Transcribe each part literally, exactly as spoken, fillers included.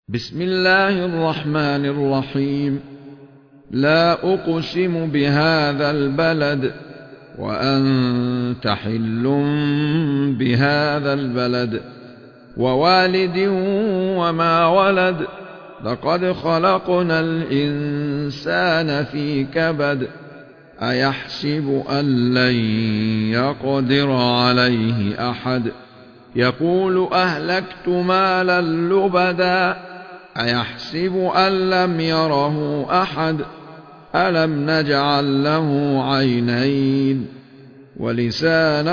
بسم الله الرحمن الرحيم. لا أقسم بهذا البلد وأنت حل بهذا البلد ووالد وما ولد لقد خلقنا الإنسان في كبد أيحسب أن لن يقدر عليه أحد يقول أهلكت مالا لبدا أيحسب أن لم يره أحد ألم نجعل له عينين ولسانا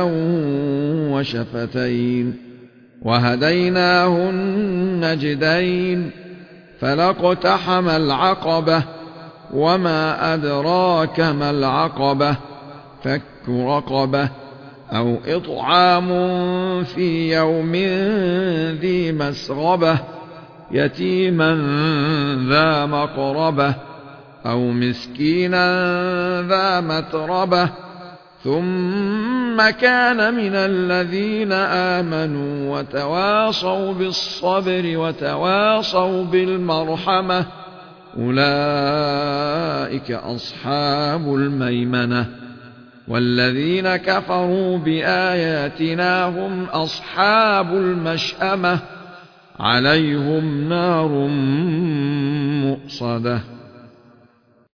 وشفتين وهديناه النجدين فلاقتحم العقبة وما أدراك ما العقبة فك رقبة أو إطعام في يوم ذي مسغبة يتيما ذا مقربة أو مسكينا ذا متربة ثم كان من الذين آمنوا وتواصوا بالصبر وتواصوا بالمرحمة أولئك أصحاب الميمنة والذين كفروا بآياتنا هم أصحاب المشأمة عليهم نار مؤصدة.